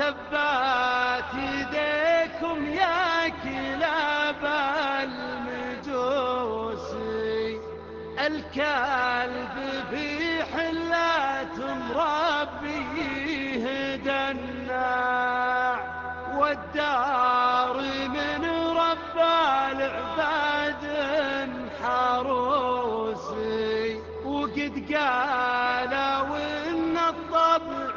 تبات يديكم يا كلاب المجوسي، الكلب في حلات مربيه دناع، والدار من رب العباد حروسي، وقد قالوا ان الطبع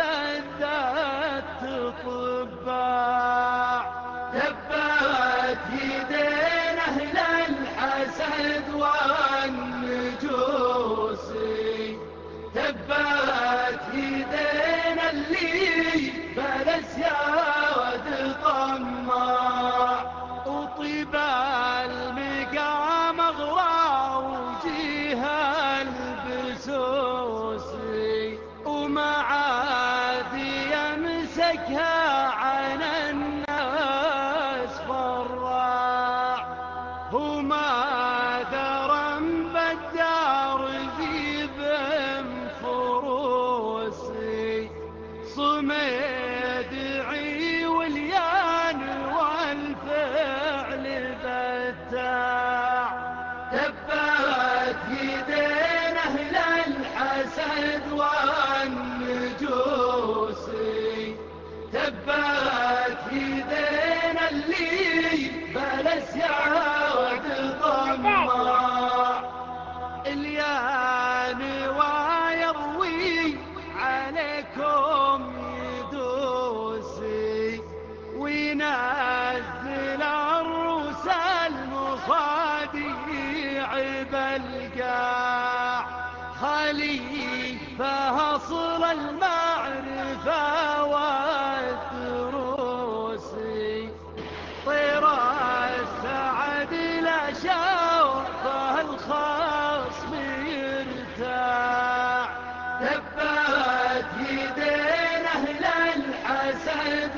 بدت طباع. تبات يدين اهل الحسد والنجوسي، تبات يدين اللي فلس يا ود طماع، وطيب المقام اغرى وجيها البسوسي، وما عاد يمسكها عن الناس فراع، وما درم بالدار ذيب فروسي، صميدعي واليان والفعل بتاع. تبات يدين اهل الحسد والنجوسي، تبات يدين اللي بلس يعود طماع، اليان ويروي عليكم يدوسي، وينزل الروس المصاديع بالقاع، خليفة أصل المعرفة والدروسي، طير السعد لا شوفه الخصم يرتاع. تبات يدين اهل الحسد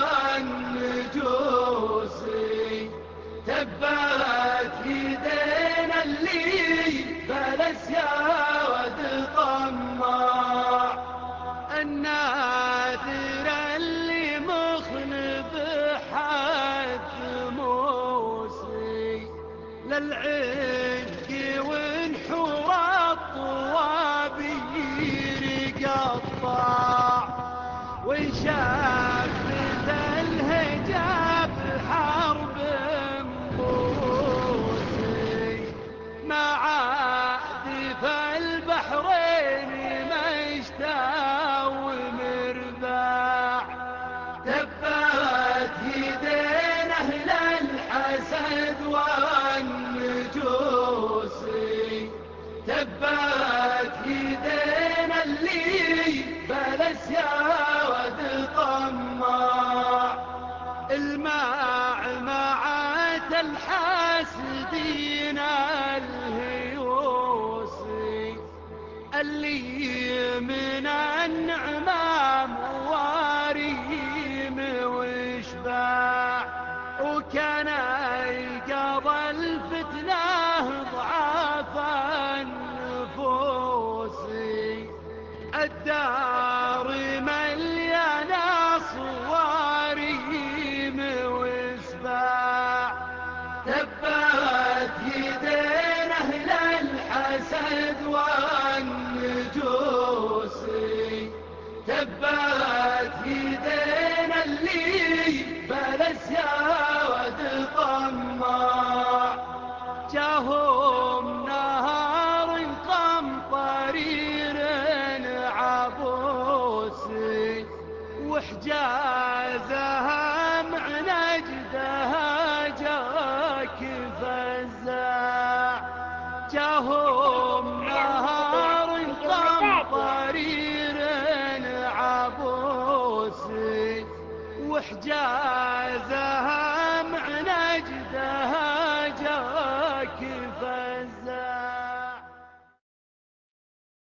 والنجوسي، تبات يدين اللي فلس يا ود طماع، النادر اللي مخلب حد موسي، للعشق ونحور الطوابير قطاع، وانشفت الهجاب حرب بروسي، ما عاد في البحرين مشتى ومرباع. تبات يدين اهل الحسد والنجوسي، تبات يدين اللي بلس يا ود طماع، المعمعة الحاسدين الهيوسي، اللي من النعمام واريم وشباع، وكان يقضى الفتنة ضعاف النفوسي، الدار مليانة صواريم وسباع. تبات يدين اهل الحسد والنجوسي، تبات يدين اللي بلس يا ود طماع، جاهم نهار قمطرير عبوسي، وحجازها مع نجدها جاك فزاع، جاهم نهار قمطرير عبوسي، وحجازها